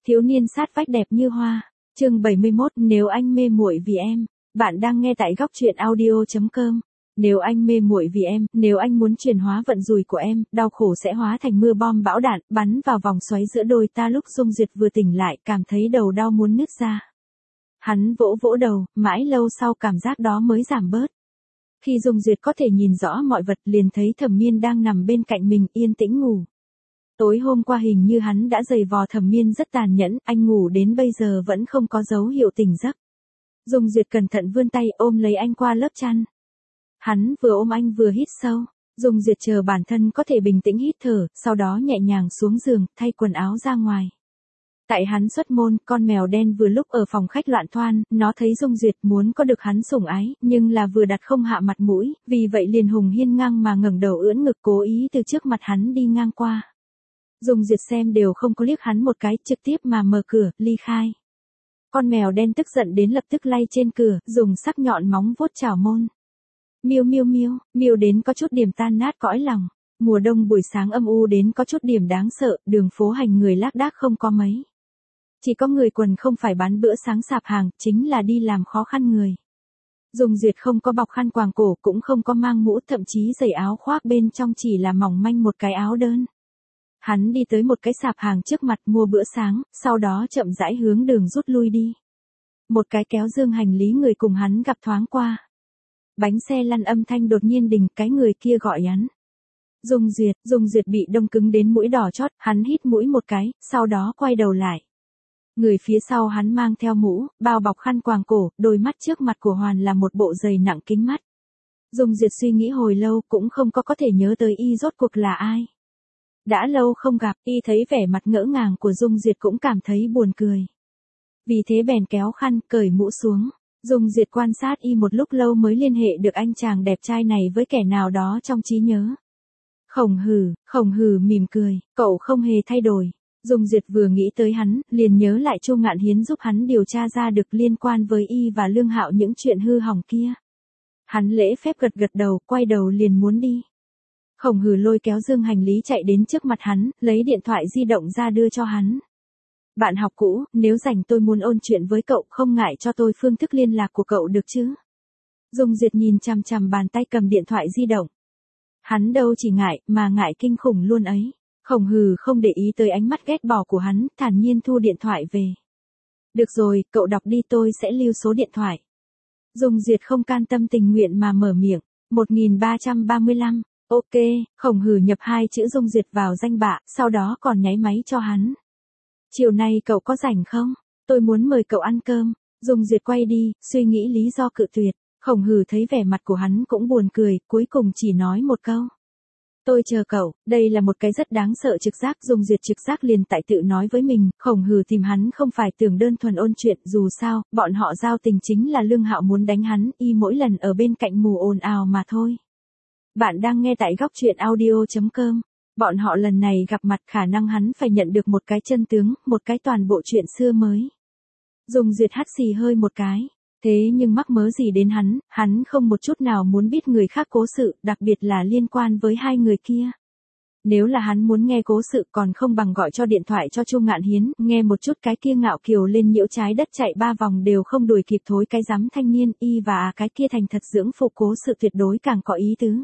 Thiếu niên sát vách đẹp như hoa. Chương 71, nếu anh mê muội vì em. Bạn đang nghe tại góc truyện audio.com. Nếu anh mê muội vì em, nếu anh muốn chuyển hóa vận rủi của em, đau khổ sẽ hóa thành mưa bom bão đạn, bắn vào vòng xoáy giữa đôi ta. Lúc Dung Duyệt vừa tỉnh lại, cảm thấy đầu đau muốn nứt ra. Hắn vỗ vỗ đầu, mãi lâu sau cảm giác đó mới giảm bớt. Khi Dung Duyệt có thể nhìn rõ mọi vật, liền thấy Thẩm Miên đang nằm bên cạnh mình, yên tĩnh ngủ. Tối hôm qua hình như hắn đã giày vò Thẩm Miên rất tàn nhẫn, anh ngủ đến bây giờ vẫn không có dấu hiệu tỉnh giấc. Dung Duyệt cẩn thận vươn tay ôm lấy anh qua lớp chăn. Hắn vừa ôm anh vừa hít sâu. Dung Duyệt chờ bản thân có thể bình tĩnh hít thở, sau đó nhẹ nhàng xuống giường, thay quần áo ra ngoài. Tại hắn xuất môn, con mèo đen vừa lúc ở phòng khách loạn thoan, nó thấy Dung Duyệt muốn có được hắn sủng ái, nhưng là vừa đặt không hạ mặt mũi, vì vậy liền hùng hiên ngang mà ngẩng đầu ưỡn ngực cố ý từ trước mặt hắn đi ngang qua. Dung Duyệt xem đều không có liếc hắn một cái, trực tiếp mà mở cửa, ly khai. Con mèo đen tức giận đến lập tức lay trên cửa, dùng sắc nhọn móng vuốt chảo môn. Miêu miêu miêu, miêu đến có chút điểm tan nát cõi lòng. Mùa đông buổi sáng âm u đến có chút điểm đáng sợ, đường phố hành người lác đác không có mấy. Chỉ có người quần không phải bán bữa sáng sạp hàng, chính là đi làm khó khăn người. Dung Duyệt không có bọc khăn quàng cổ, cũng không có mang mũ, thậm chí giày áo khoác bên trong chỉ là mỏng manh một cái áo đơn. Hắn đi tới một cái sạp hàng trước mặt mua bữa sáng, sau đó chậm rãi hướng đường rút lui đi. Một cái kéo dương hành lý người cùng hắn gặp thoáng qua. Bánh xe lăn âm thanh đột nhiên đình, cái người kia gọi hắn. Dung Duyệt bị đông cứng đến mũi đỏ chót, hắn hít mũi một cái, sau đó quay đầu lại. Người phía sau hắn mang theo mũ, bao bọc khăn quàng cổ, đôi mắt trước mặt của Hoàn là một bộ giày nặng kính mắt. Dung Duyệt suy nghĩ hồi lâu cũng không có thể nhớ tới y rốt cuộc là ai. Đã lâu không gặp, y thấy vẻ mặt ngỡ ngàng của Dung Duyệt cũng cảm thấy buồn cười. Vì thế bèn kéo khăn, cởi mũ xuống. Dung Duyệt quan sát y một lúc lâu mới liên hệ được anh chàng đẹp trai này với kẻ nào đó trong trí nhớ. Khổng hừ mỉm cười, cậu không hề thay đổi. Dung Duyệt vừa nghĩ tới hắn, liền nhớ lại Chu Ngạn Hiến giúp hắn điều tra ra được liên quan với y và Lương Hạo những chuyện hư hỏng kia. Hắn lễ phép gật đầu, quay đầu liền muốn đi. Khổng hừ lôi kéo dương hành lý chạy đến trước mặt hắn, lấy điện thoại di động ra đưa cho hắn. Bạn học cũ, nếu rảnh tôi muốn ôn chuyện với cậu, không ngại cho tôi phương thức liên lạc của cậu được chứ? Dung Duyệt nhìn chằm chằm bàn tay cầm điện thoại di động. Hắn đâu chỉ ngại, mà ngại kinh khủng luôn ấy. Khổng hừ không để ý tới ánh mắt ghét bỏ của hắn, thản nhiên thu điện thoại về. Được rồi, cậu đọc đi, tôi sẽ lưu số điện thoại. Dung Duyệt không can tâm tình nguyện mà mở miệng. 1335. Ok, Khổng hừ nhập hai chữ Dung Duyệt vào danh bạ, sau đó còn nháy máy cho hắn. Chiều nay cậu có rảnh không? Tôi muốn mời cậu ăn cơm. Dung Duyệt quay đi, suy nghĩ lý do cự tuyệt. Khổng hừ thấy vẻ mặt của hắn cũng buồn cười, cuối cùng chỉ nói một câu. Tôi chờ cậu, đây là một cái rất đáng sợ trực giác. Dung Duyệt trực giác liền tại tự nói với mình, Khổng hừ tìm hắn không phải tưởng đơn thuần ôn chuyện, dù sao, bọn họ giao tình chính là Lương Hạo muốn đánh hắn, y mỗi lần ở bên cạnh mù ồn ào mà thôi. Bạn đang nghe tại góc truyện audio.com. Bọn họ lần này gặp mặt khả năng hắn phải nhận được một cái chân tướng, một cái toàn bộ chuyện xưa mới. Dung Duyệt hắt xì hơi một cái. Thế nhưng mắc mớ gì đến hắn không một chút nào muốn biết người khác cố sự, đặc biệt là liên quan với hai người kia. Nếu là hắn muốn nghe cố sự còn không bằng gọi cho điện thoại cho Chu Ngạn Hiến, nghe một chút cái kia ngạo kiều lên nhiễu trái đất chạy 3 vòng đều không đuổi kịp thối cái rắm thanh niên, y và cái kia thành thật dưỡng phụ cố sự tuyệt đối càng có ý tứ.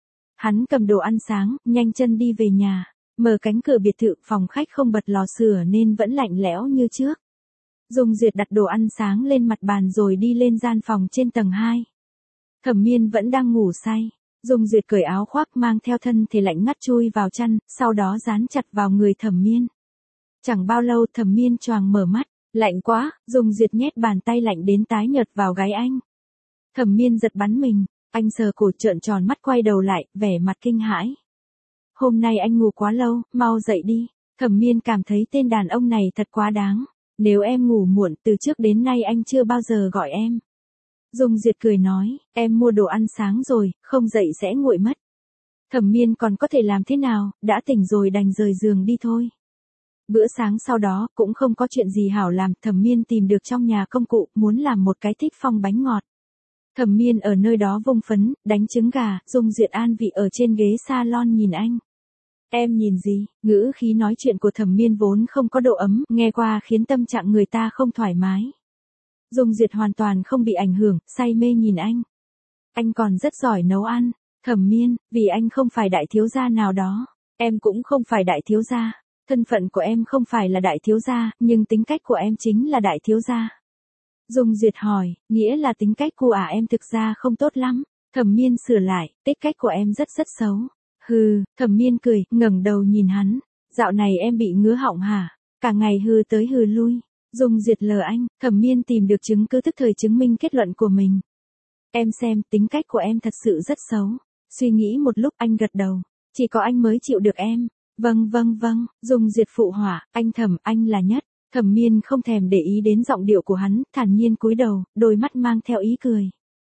Hắn cầm đồ ăn sáng, nhanh chân đi về nhà, mở cánh cửa biệt thự, phòng khách không bật lò sưởi nên vẫn lạnh lẽo như trước. Dung Duyệt đặt đồ ăn sáng lên mặt bàn rồi đi lên gian phòng trên tầng 2. Thẩm Miên vẫn đang ngủ say. Dung Duyệt cởi áo khoác mang theo thân thể lạnh ngắt chui vào chăn, sau đó dán chặt vào người Thẩm Miên. Chẳng bao lâu Thẩm Miên choàng mở mắt, lạnh quá, Dung Duyệt nhét bàn tay lạnh đến tái nhợt vào gáy anh. Thẩm Miên giật bắn mình, anh sờ cổ trợn tròn mắt quay đầu lại, vẻ mặt kinh hãi. Hôm nay anh ngủ quá lâu, mau dậy đi. Thẩm Miên cảm thấy tên đàn ông này thật quá đáng. Nếu em ngủ muộn, từ trước đến nay anh chưa bao giờ gọi em. Dung Duyệt cười nói, em mua đồ ăn sáng rồi, không dậy sẽ nguội mất. Thẩm Miên còn có thể làm thế nào, đã tỉnh rồi đành rời giường đi thôi. Bữa sáng sau đó, cũng không có chuyện gì hảo làm, Thẩm Miên tìm được trong nhà công cụ, muốn làm một cái thích phong bánh ngọt. Thẩm Miên ở nơi đó vung phấn, đánh trứng gà, Dung Duyệt an vị ở trên ghế salon nhìn anh. Em nhìn gì? Ngữ khí nói chuyện của Thẩm Miên vốn không có độ ấm, nghe qua khiến tâm trạng người ta không thoải mái. Dung Duyệt hoàn toàn không bị ảnh hưởng, say mê nhìn anh. Anh còn rất giỏi nấu ăn. Thẩm Miên, vì anh không phải đại thiếu gia nào đó. Em cũng không phải đại thiếu gia. Thân phận của em không phải là đại thiếu gia, nhưng tính cách của em chính là đại thiếu gia. Dung Duyệt hỏi, nghĩa là tính cách của em thực ra không tốt lắm. Thẩm Miên sửa lại, tính cách của em rất xấu. Hừ, Thẩm Miên cười, ngẩng đầu nhìn hắn. Dạo này em bị ngứa họng hả? Cả ngày hừ tới hừ lui. Dung Duyệt lờ anh, Thẩm Miên tìm được chứng cứ tức thời chứng minh kết luận của mình. Em xem, tính cách của em thật sự rất xấu. Suy nghĩ một lúc anh gật đầu. Chỉ có anh mới chịu được em. Vâng, Dung Duyệt phụ họa, anh Thẩm, anh là nhất. Thẩm Miên không thèm để ý đến giọng điệu của hắn, thản nhiên cúi đầu, đôi mắt mang theo ý cười.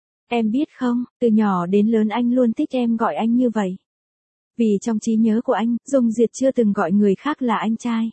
Em biết không, từ nhỏ đến lớn anh luôn thích em gọi anh như vậy. Vì trong trí nhớ của anh, Dung Duyệt chưa từng gọi người khác là anh trai.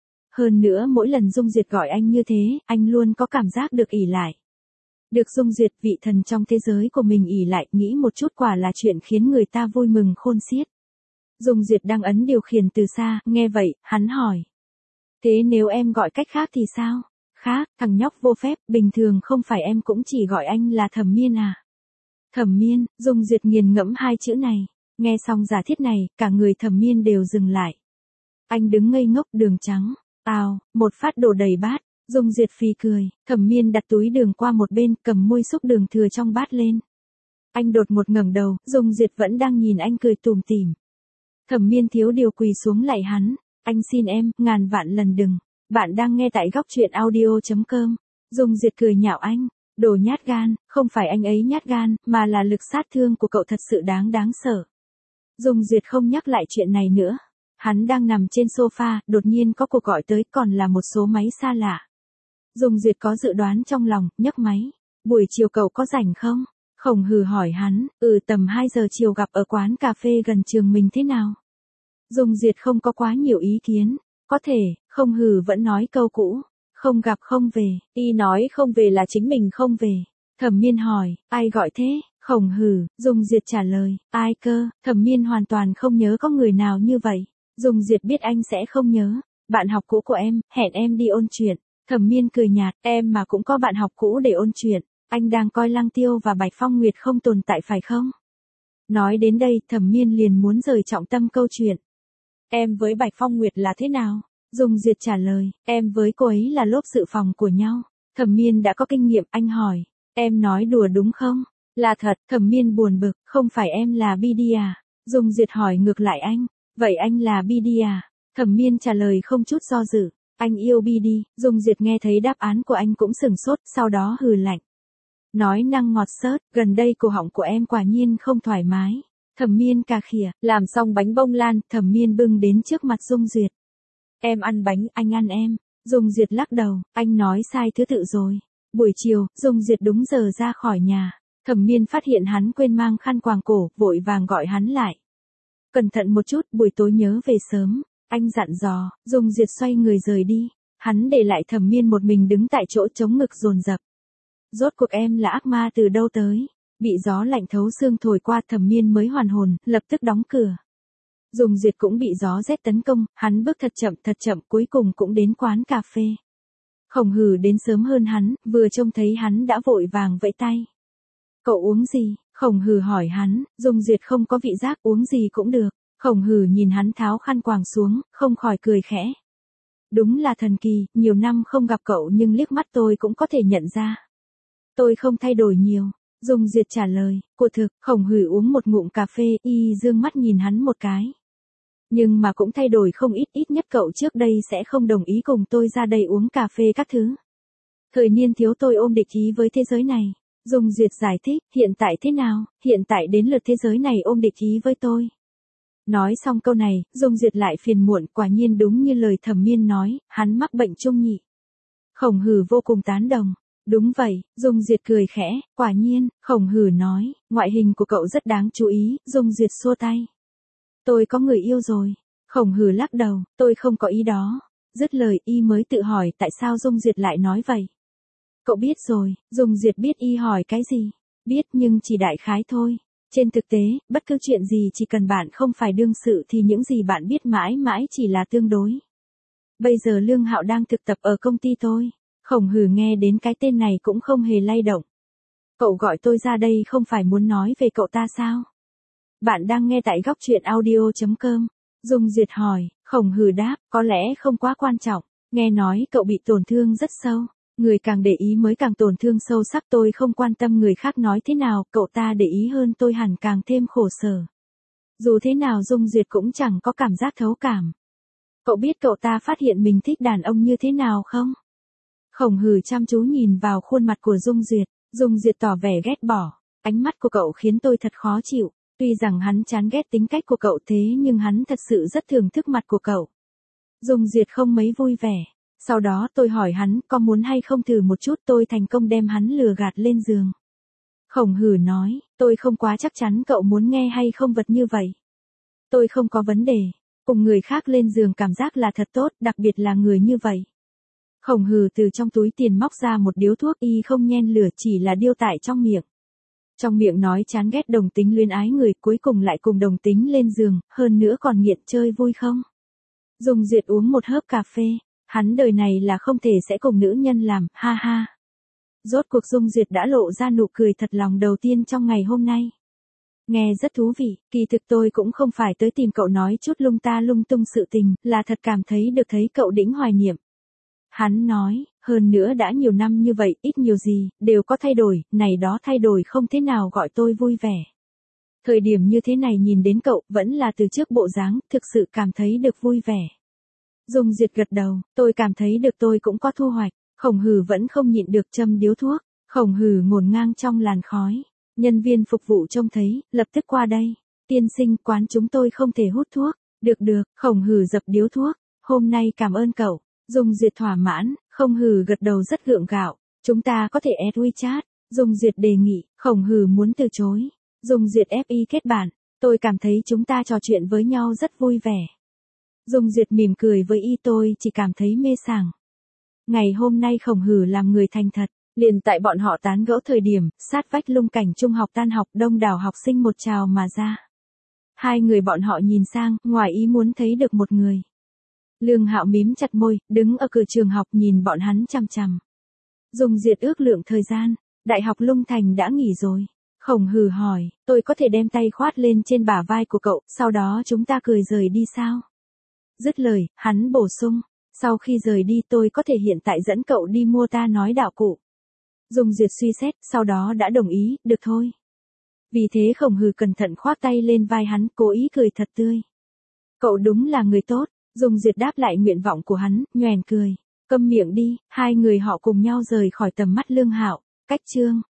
Hơn nữa mỗi lần Dung Duyệt gọi anh như thế, anh luôn có cảm giác được ỷ lại. Được Dung Duyệt vị thần trong thế giới của mình ỷ lại, nghĩ một chút quả là chuyện khiến người ta vui mừng khôn xiết. Dung Duyệt đang ấn điều khiển từ xa, nghe vậy, hắn hỏi. Thế nếu em gọi cách khác thì sao? Khác, thằng nhóc vô phép, bình thường không phải em cũng chỉ gọi anh là Thẩm Miên à? Thẩm Miên, Dung Duyệt nghiền ngẫm hai chữ này. Nghe xong giả thiết này, cả người Thẩm Miên đều dừng lại. Anh đứng ngây ngốc, đường trắng. Ào, một phát đổ đầy bát. Dung Duyệt phì cười, Thẩm Miên đặt túi đường qua một bên, cầm muôi xúc đường thừa trong bát lên. Anh đột ngột ngẩng đầu, Dung Duyệt vẫn đang nhìn anh cười tủm tỉm. Thẩm Miên thiếu điều quỳ xuống lạy hắn. Anh xin em, ngàn vạn lần đừng. Bạn đang nghe tại góc truyện audio.com. Dung Duyệt cười nhạo anh. Đồ nhát gan, không phải anh ấy nhát gan, mà là lực sát thương của cậu thật sự đáng sợ. Dung Duyệt không nhắc lại chuyện này nữa. Hắn đang nằm trên sofa, đột nhiên có cuộc gọi tới, còn là một số máy xa lạ. Dung Duyệt có dự đoán trong lòng, nhấc máy. Buổi chiều cậu có rảnh không? Khổng Hừ hỏi hắn, tầm 2 giờ chiều gặp ở quán cà phê gần trường mình thế nào? Dung Duyệt không có quá nhiều ý kiến. Có thể, Khổng Hừ vẫn nói câu cũ. Không gặp không về, y nói không về là chính mình không về. Thẩm Miên hỏi, ai gọi thế? Khổng Hừ, Dung Duyệt trả lời, ai cơ? Thẩm Miên hoàn toàn không nhớ có người nào như vậy. Dung Duyệt biết anh sẽ không nhớ. Bạn học cũ của em, hẹn em đi ôn chuyện. Thẩm Miên cười nhạt, em mà cũng có bạn học cũ để ôn chuyện. Anh đang coi Lăng Tiêu và Bạch Phong Nguyệt không tồn tại phải không? Nói đến đây, Thẩm Miên liền muốn rời trọng tâm câu chuyện. Em với Bạch Phong Nguyệt là thế nào? Dung Duyệt trả lời, em với cô ấy là lốp dự phòng của nhau. Thẩm Miên đã có kinh nghiệm, anh hỏi, em nói đùa đúng không? Là thật, Thẩm Miên buồn bực, không phải em là BD à? Dung Duyệt hỏi ngược lại anh, vậy anh là BD à? Thẩm Miên trả lời không chút do dự, anh yêu BD. Dung Duyệt nghe thấy đáp án của anh cũng sửng sốt, sau đó hừ lạnh. Nói năng ngọt xớt, gần đây cổ họng của em quả nhiên không thoải mái. Thẩm Miên cà khịa, làm xong bánh bông lan, Thẩm Miên bưng đến trước mặt Dung Duyệt. Em ăn bánh, anh ăn em. Dung Duyệt lắc đầu, anh nói sai thứ tự rồi. Buổi chiều, Dung Duyệt đúng giờ ra khỏi nhà. Thẩm Miên phát hiện hắn quên mang khăn quàng cổ, vội vàng gọi hắn lại. Cẩn thận một chút, buổi tối nhớ về sớm. Anh dặn dò. Dung Duyệt xoay người rời đi. Hắn để lại Thẩm Miên một mình đứng tại chỗ chống ngực dồn dập. Rốt cuộc em là ác ma từ đâu tới? Bị gió lạnh thấu xương thổi qua, Thẩm Miên mới hoàn hồn, lập tức đóng cửa. Dung Duyệt cũng bị gió rét tấn công, hắn bước thật chậm, cuối cùng cũng đến quán cà phê. Khổng Hừ đến sớm hơn hắn, vừa trông thấy hắn đã vội vàng vẫy tay. Cậu uống gì? Khổng Hừ hỏi hắn. Dung Duyệt không có vị giác, uống gì cũng được. Khổng Hừ nhìn hắn tháo khăn quàng xuống, không khỏi cười khẽ. Đúng là thần kỳ, nhiều năm không gặp cậu nhưng liếc mắt tôi cũng có thể nhận ra. Tôi không thay đổi nhiều. Dung Duyệt trả lời, của thực. Khổng Hừ uống một ngụm cà phê, y dương mắt nhìn hắn một cái. Nhưng mà cũng thay đổi không ít nhất cậu trước đây sẽ không đồng ý cùng tôi ra đây uống cà phê các thứ. Thời niên thiếu tôi ôm địch ý với thế giới này. Dung Duyệt giải thích, hiện tại thế nào? Hiện tại đến lượt thế giới này ôm địch ý với tôi. Nói xong câu này, Dung Duyệt lại phiền muộn, quả nhiên đúng như lời Thẩm Miên nói, hắn mắc bệnh trung nhị. Khổng Hừ vô cùng tán đồng. Đúng vậy, Dung Duyệt cười khẽ, quả nhiên. Khổng Hừ nói, ngoại hình của cậu rất đáng chú ý. Dung Duyệt xua tay. Tôi có người yêu rồi. Khổng Hừ lắc đầu, tôi không có ý đó. Dứt lời y mới tự hỏi tại sao Dung Duyệt lại nói vậy. Cậu biết rồi. Dung Duyệt biết y hỏi cái gì. Biết nhưng chỉ đại khái thôi. Trên thực tế, bất cứ chuyện gì chỉ cần bạn không phải đương sự thì những gì bạn biết mãi mãi chỉ là tương đối. Bây giờ Lương Hạo đang thực tập ở công ty tôi. Khổng Hừ nghe đến cái tên này cũng không hề lay động. Cậu gọi tôi ra đây không phải muốn nói về cậu ta sao? Bạn đang nghe tại góc truyện audio.com. Dung Duyệt hỏi, Khổng Hừ đáp, có lẽ không quá quan trọng. Nghe nói cậu bị tổn thương rất sâu. Người càng để ý mới càng tổn thương sâu sắc, tôi không quan tâm người khác nói thế nào, cậu ta để ý hơn tôi hẳn càng thêm khổ sở. Dù thế nào Dung Duyệt cũng chẳng có cảm giác thấu cảm. Cậu biết cậu ta phát hiện mình thích đàn ông như thế nào không? Khổng Hừ chăm chú nhìn vào khuôn mặt của Dung Duyệt. Dung Duyệt tỏ vẻ ghét bỏ. Ánh mắt của cậu khiến tôi thật khó chịu. Tuy rằng hắn chán ghét tính cách của cậu thế nhưng hắn thật sự rất thưởng thức mặt của cậu. Dung Duyệt không mấy vui vẻ. Sau đó tôi hỏi hắn có muốn hay không thử một chút, tôi thành công đem hắn lừa gạt lên giường. Khổng Hừ nói, tôi không quá chắc chắn cậu muốn nghe hay không vật như vậy. Tôi không có vấn đề. Cùng người khác lên giường cảm giác là thật tốt, đặc biệt là người như vậy. Khổng Hừ từ trong túi tiền móc ra một điếu thuốc, y không nhen lửa, chỉ là điêu tại trong miệng. Trong miệng nói chán ghét đồng tính luyến ái người, cuối cùng lại cùng đồng tính lên giường, hơn nữa còn nghiện chơi vui không? Dung Duyệt uống một hớp cà phê, hắn đời này là không thể sẽ cùng nữ nhân làm, ha ha. Rốt cuộc Dung Duyệt đã lộ ra nụ cười thật lòng đầu tiên trong ngày hôm nay. Nghe rất thú vị, kỳ thực tôi cũng không phải tới tìm cậu nói chút lung ta lung tung sự tình, là thật cảm thấy được thấy cậu đĩnh hoài niệm. Hắn nói, hơn nữa đã nhiều năm như vậy, ít nhiều gì, đều có thay đổi, này đó thay đổi không thế nào gọi tôi vui vẻ. Thời điểm như thế này nhìn đến cậu, vẫn là từ trước bộ dáng, thực sự cảm thấy được vui vẻ. Dung Duyệt gật đầu, tôi cảm thấy được tôi cũng có thu hoạch. Khổng Hừ vẫn không nhịn được châm điếu thuốc. Khổng Hừ ngổn ngang trong làn khói. Nhân viên phục vụ trông thấy, lập tức qua đây. Tiên sinh, quán chúng tôi không thể hút thuốc. Được được, Khổng Hừ dập điếu thuốc. Hôm nay cảm ơn cậu. Dung Duyệt thỏa mãn, Khổng Hừ gật đầu rất gượng gạo. Chúng ta có thể add WeChat. Dung Duyệt đề nghị, Khổng Hừ muốn từ chối. Dung Duyệt FI kết bạn. Tôi cảm thấy chúng ta trò chuyện với nhau rất vui vẻ. Dung Duyệt mỉm cười với y, tôi chỉ cảm thấy mê sảng. Ngày hôm nay Khổng Hừ làm người thành thật, liền tại bọn họ tán gẫu thời điểm, sát vách lung cảnh trung học tan học, đông đảo học sinh một trào mà ra. Hai người bọn họ nhìn sang, ngoài ý muốn thấy được một người. Lương Hạo mím chặt môi, đứng ở cửa trường học nhìn bọn hắn chằm chằm. Dung Duyệt ước lượng thời gian, đại học Lung Thành đã nghỉ rồi. Khổng Hừ hỏi, tôi có thể đem tay khoát lên trên bả vai của cậu, sau đó chúng ta cười rời đi sao? Dứt lời, hắn bổ sung, sau khi rời đi tôi có thể hiện tại dẫn cậu đi mua ta nói đạo cụ. Dung Duyệt suy xét, sau đó đã đồng ý, được thôi. Vì thế Khổng Hừ cẩn thận khoác tay lên vai hắn, cố ý cười thật tươi. Cậu đúng là người tốt. Dung Duyệt đáp lại nguyện vọng của hắn, nhoẻn cười. Câm miệng đi, hai người họ cùng nhau rời khỏi tầm mắt Lương Hạo. Cách chương